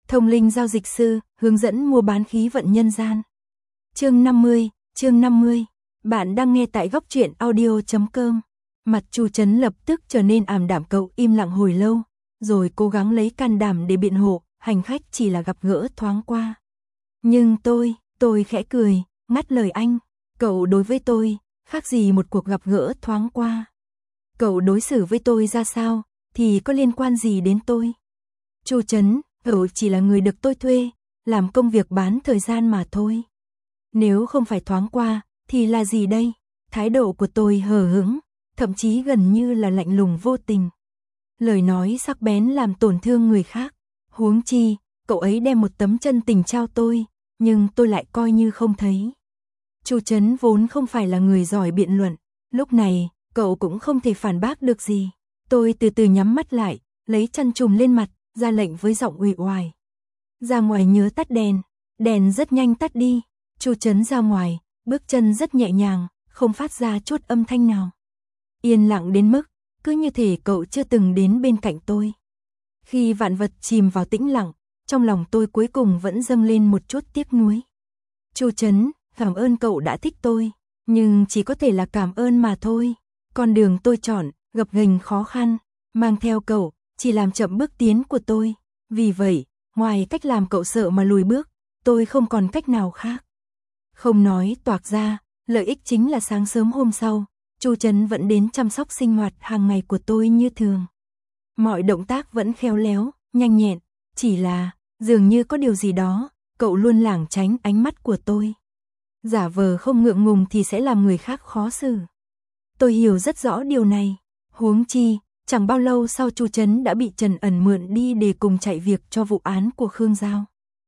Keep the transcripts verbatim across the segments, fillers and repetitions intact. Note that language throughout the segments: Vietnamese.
Thông linh giao dịch sư, hướng dẫn mua bán khí vận nhân gian. Chương năm mươi, chương năm mươi. Bạn đang nghe tại góc truyện audio chấm com. Mặt Chu Trấn lập tức trở nên ảm đạm, cậu im lặng hồi lâu, rồi cố gắng lấy can đảm để biện hộ, hành khách chỉ là gặp gỡ thoáng qua. Nhưng tôi, tôi khẽ cười, ngắt lời anh, cậu đối với tôi, khác gì một cuộc gặp gỡ thoáng qua. Cậu đối xử với tôi ra sao, thì có liên quan gì đến tôi? Chu Trấn, cậu chỉ là người được tôi thuê, làm công việc bán thời gian mà thôi. Nếu không phải thoáng qua, thì là gì đây? Thái độ của tôi hờ hững, thậm chí gần như là lạnh lùng vô tình. Lời nói sắc bén làm tổn thương người khác. Huống chi, cậu ấy đem một tấm chân tình trao tôi, nhưng tôi lại coi như không thấy. Chu Trấn vốn không phải là người giỏi biện luận, lúc này, cậu cũng không thể phản bác được gì. Tôi từ từ nhắm mắt lại, lấy chăn trùm lên mặt, ra lệnh với giọng uể oải. Ra ngoài nhớ tắt đèn. Đèn rất nhanh tắt đi. Chu Trấn ra ngoài, bước chân rất nhẹ nhàng, không phát ra chút âm thanh nào. Yên lặng đến mức, cứ như thể cậu chưa từng đến bên cạnh tôi. Khi vạn vật chìm vào tĩnh lặng, trong lòng tôi cuối cùng vẫn dâng lên một chút tiếc nuối. Chu Trấn, cảm ơn cậu đã thích tôi, nhưng chỉ có thể là cảm ơn mà thôi. Con đường tôi chọn, gập ghềnh khó khăn, mang theo cậu, chỉ làm chậm bước tiến của tôi. Vì vậy, ngoài cách làm cậu sợ mà lùi bước, tôi không còn cách nào khác. Không nói toạc ra, lợi ích chính là sáng sớm hôm sau, Chu Trấn vẫn đến chăm sóc sinh hoạt hàng ngày của tôi như thường. Mọi động tác vẫn khéo léo, nhanh nhẹn, chỉ là, dường như có điều gì đó, cậu luôn lảng tránh ánh mắt của tôi. Giả vờ không ngượng ngùng thì sẽ làm người khác khó xử. Tôi hiểu rất rõ điều này, huống chi, chẳng bao lâu sau Chu Trấn đã bị Trần Ẩn mượn đi để cùng chạy việc cho vụ án của Khương Giao.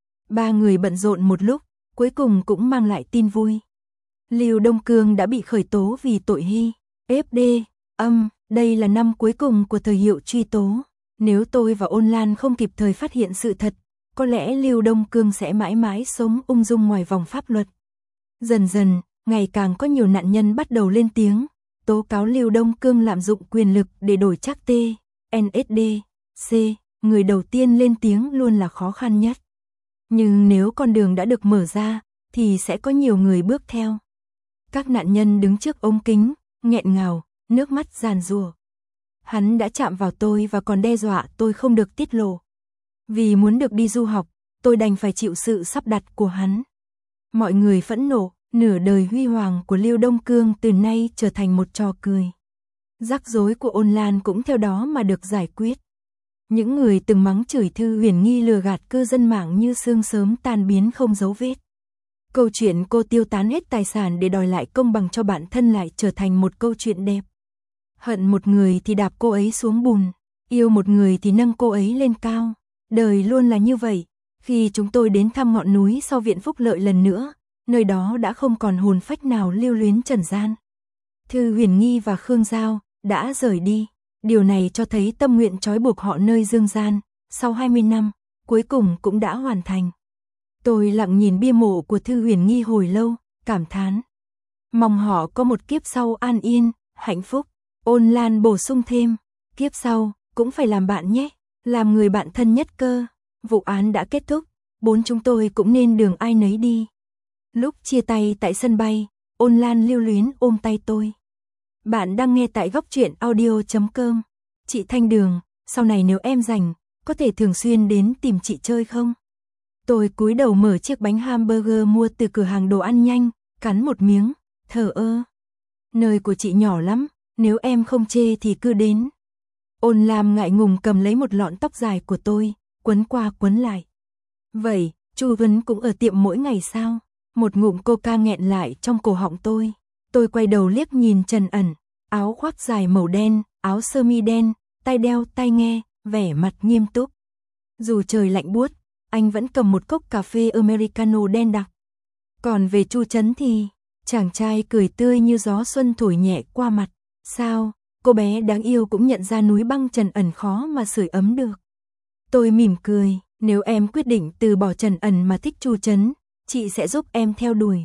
Ba người bận rộn một lúc, cuối cùng cũng mang lại tin vui. Lưu Đông Cương đã bị khởi tố vì tội hy, ép đê, âm, đây là năm cuối cùng của thời hiệu truy tố. Nếu tôi và Ôn Lan không kịp thời phát hiện sự thật, có lẽ Lưu Đông Cương sẽ mãi mãi sống ung dung ngoài vòng pháp luật. Dần dần, ngày càng có nhiều nạn nhân bắt đầu lên tiếng, tố cáo Lưu Đông Cương lạm dụng quyền lực để đổi trác T, en ét đê, C, người đầu tiên lên tiếng luôn là khó khăn nhất. Nhưng nếu con đường đã được mở ra, thì sẽ có nhiều người bước theo. Các nạn nhân đứng trước ống kính, nghẹn ngào, nước mắt giàn giụa. Hắn đã chạm vào tôi và còn đe dọa tôi không được tiết lộ. Vì muốn được đi du học, tôi đành phải chịu sự sắp đặt của hắn. Mọi người phẫn nộ, nửa đời huy hoàng của Lưu Đông Cương từ nay trở thành một trò cười. Rắc rối của Ôn Lan cũng theo đó mà được giải quyết. Những người từng mắng chửi Thư Huyền Nghi lừa gạt cư dân mạng như sương sớm tan biến không dấu vết. Câu chuyện cô tiêu tán hết tài sản để đòi lại công bằng cho bản thân lại trở thành một câu chuyện đẹp. Hận một người thì đạp cô ấy xuống bùn, yêu một người thì nâng cô ấy lên cao. Đời luôn là như vậy. Khi chúng tôi đến thăm ngọn núi sau viện phúc lợi lần nữa, nơi đó đã không còn hồn phách nào lưu luyến trần gian. Thư Huyền Nghi và Khương Giao đã rời đi. Điều này cho thấy tâm nguyện trói buộc họ nơi dương gian, sau hai mươi năm, cuối cùng cũng đã hoàn thành. Tôi lặng nhìn bia mộ của Thư Huyền Nghi hồi lâu, cảm thán. Mong họ có một kiếp sau an yên, hạnh phúc. Ôn Lan bổ sung thêm, kiếp sau, cũng phải làm bạn nhé, làm người bạn thân nhất cơ. Vụ án đã kết thúc, bốn chúng tôi cũng nên đường ai nấy đi. Lúc chia tay tại sân bay, Ôn Lan lưu luyến ôm tay tôi. Bạn đang nghe tại góc truyện audio chấm com. Chị Thanh Đường, sau này nếu em rảnh, có thể thường xuyên đến tìm chị chơi không? Tôi cúi đầu mở chiếc bánh hamburger mua từ cửa hàng đồ ăn nhanh, cắn một miếng, thở ơ. Nơi của chị nhỏ lắm, nếu em không chê thì cứ đến. Ôn Lam ngại ngùng cầm lấy một lọn tóc dài của tôi, quấn qua quấn lại. Vậy, Chu Vấn cũng ở tiệm mỗi ngày sao? Một ngụm coca nghẹn lại trong cổ họng tôi. Tôi quay đầu liếc nhìn Trần Ẩn, áo khoác dài màu đen, áo sơ mi đen, tai đeo tai nghe, vẻ mặt nghiêm túc. Dù trời lạnh buốt, anh vẫn cầm một cốc cà phê Americano đen đặc. Còn về Chu Trấn thì, chàng trai cười tươi như gió xuân thổi nhẹ qua mặt. Sao, cô bé đáng yêu cũng nhận ra núi băng Trần Ẩn khó mà sưởi ấm được. Tôi mỉm cười, nếu em quyết định từ bỏ Trần Ẩn mà thích Chu Trấn, chị sẽ giúp em theo đuổi.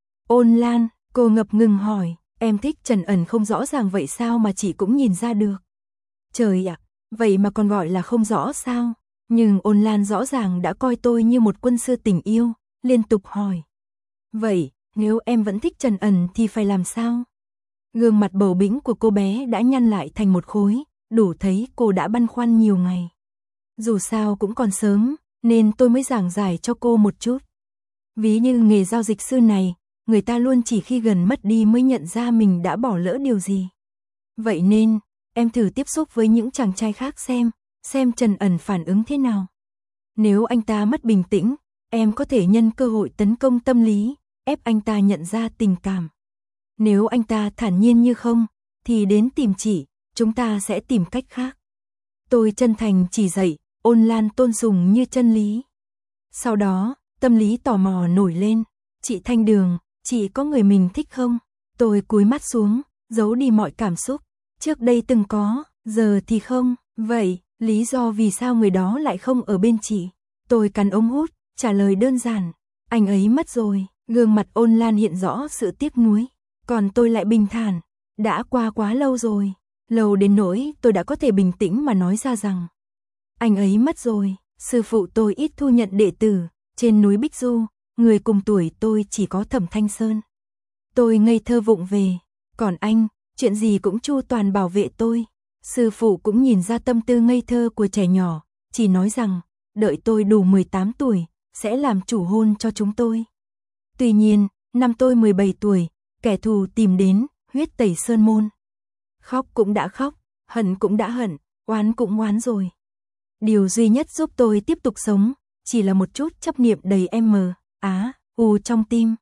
Ôn Lan, cô ngập ngừng hỏi, em thích Trần Ẩn không rõ ràng vậy sao mà chị cũng nhìn ra được. Trời ạ, vậy mà còn gọi là không rõ sao? Nhưng Ôn Lan rõ ràng đã coi tôi như một quân sư tình yêu, liên tục hỏi. Vậy, nếu em vẫn thích Trần Ẩn thì phải làm sao? Gương mặt bầu bĩnh của cô bé đã nhăn lại thành một khối, đủ thấy cô đã băn khoăn nhiều ngày. Dù sao cũng còn sớm, nên tôi mới giảng giải cho cô một chút. Ví như nghề giao dịch sư này, người ta luôn chỉ khi gần mất đi mới nhận ra mình đã bỏ lỡ điều gì. Vậy nên, em thử tiếp xúc với những chàng trai khác xem, xem Trần Ẩn phản ứng thế nào. Nếu anh ta mất bình tĩnh, em có thể nhân cơ hội tấn công tâm lý, ép anh ta nhận ra tình cảm. Nếu anh ta thản nhiên như không, thì đến tìm chị, chúng ta sẽ tìm cách khác. Tôi chân thành chỉ dạy, Ôn Lan tôn sùng như chân lý. Sau đó, tâm lý tò mò nổi lên. Chị Thanh Đường, chị có người mình thích không? Tôi cúi mắt xuống, giấu đi mọi cảm xúc. Trước đây từng có, giờ thì không. Vậy, lý do vì sao người đó lại không ở bên chị? Tôi cắn ống hút, trả lời đơn giản. Anh ấy mất rồi. Gương mặt Ôn Lan hiện rõ sự tiếc nuối. Còn tôi lại bình thản. Đã qua quá lâu rồi. Lâu đến nỗi tôi đã có thể bình tĩnh mà nói ra rằng anh ấy mất rồi. Sư phụ tôi ít thu nhận đệ tử. Trên núi Bích Du, người cùng tuổi tôi chỉ có Thẩm Thanh Sơn. Tôi ngây thơ vụng về. Còn anh, chuyện gì cũng chu toàn bảo vệ tôi. Sư phụ cũng nhìn ra tâm tư ngây thơ của trẻ nhỏ, chỉ nói rằng, đợi tôi đủ mười tám tuổi, sẽ làm chủ hôn cho chúng tôi. Tuy nhiên, năm tôi mười bảy tuổi, kẻ thù tìm đến, huyết tẩy sơn môn. Khóc cũng đã khóc, hận cũng đã hận, oán cũng oán rồi. Điều duy nhất giúp tôi tiếp tục sống, chỉ là một chút chấp niệm đầy em mờ, á, u trong tim.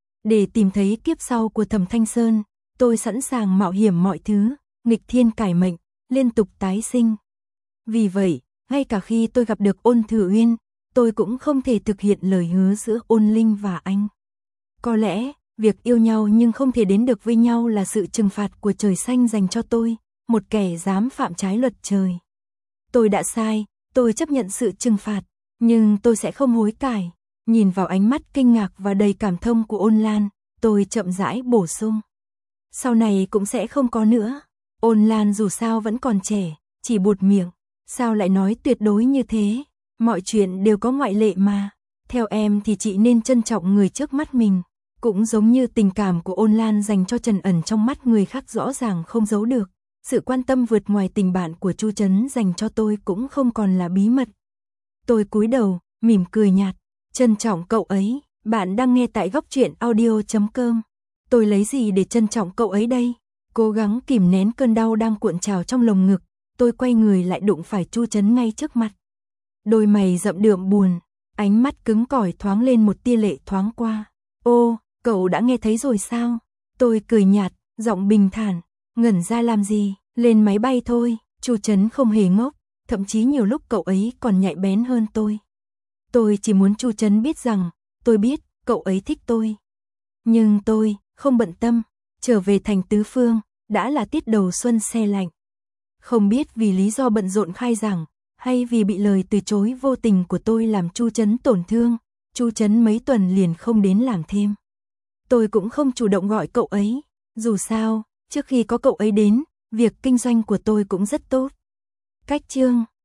Để tìm thấy kiếp sau của Thẩm Thanh Sơn, tôi sẵn sàng mạo hiểm mọi thứ, nghịch thiên cải mệnh, liên tục tái sinh. Vì vậy, ngay cả khi tôi gặp được Ôn Thừa Uyên, tôi cũng không thể thực hiện lời hứa giữa Ôn Linh và anh. Có lẽ, việc yêu nhau nhưng không thể đến được với nhau là sự trừng phạt của trời xanh dành cho tôi, một kẻ dám phạm trái luật trời. Tôi đã sai, tôi chấp nhận sự trừng phạt, nhưng tôi sẽ không hối cải. Nhìn vào ánh mắt kinh ngạc và đầy cảm thông của Ôn Lan, tôi chậm rãi bổ sung. Sau này cũng sẽ không có nữa. Ôn Lan dù sao vẫn còn trẻ, chỉ buột miệng. Sao lại nói tuyệt đối như thế? Mọi chuyện đều có ngoại lệ mà. Theo em thì chị nên trân trọng người trước mắt mình. Cũng giống như tình cảm của Ôn Lan dành cho Trần Ẩn trong mắt người khác rõ ràng không giấu được. Sự quan tâm vượt ngoài tình bạn của Chu Trấn dành cho tôi cũng không còn là bí mật. Tôi cúi đầu, mỉm cười nhạt. Trân trọng cậu ấy. Bạn đang nghe tại góc truyện audio chấm com. Tôi lấy gì để trân trọng cậu ấy đây? Cố gắng kìm nén cơn đau đang cuộn trào trong lồng ngực. Tôi quay người lại đụng phải Chu Trấn ngay trước mặt. Đôi mày rậm đượm buồn, ánh mắt cứng cỏi thoáng lên một tia lệ thoáng qua. Ô, cậu đã nghe thấy rồi sao? Tôi cười nhạt, giọng bình thản. Ngẩn ra làm gì? Lên máy bay thôi. Chu Trấn không hề ngốc, thậm chí nhiều lúc cậu ấy còn nhạy bén hơn tôi. Tôi chỉ muốn Chu Trấn biết rằng, tôi biết, cậu ấy thích tôi. Nhưng tôi, không bận tâm, trở về thành Tứ Phương, đã là tiết đầu xuân se lạnh. Không biết vì lý do bận rộn khai giảng, hay vì bị lời từ chối vô tình của tôi làm Chu Trấn tổn thương, Chu Trấn mấy tuần liền không đến làm thêm. Tôi cũng không chủ động gọi cậu ấy, dù sao, trước khi có cậu ấy đến, việc kinh doanh của tôi cũng rất tốt. Cách chương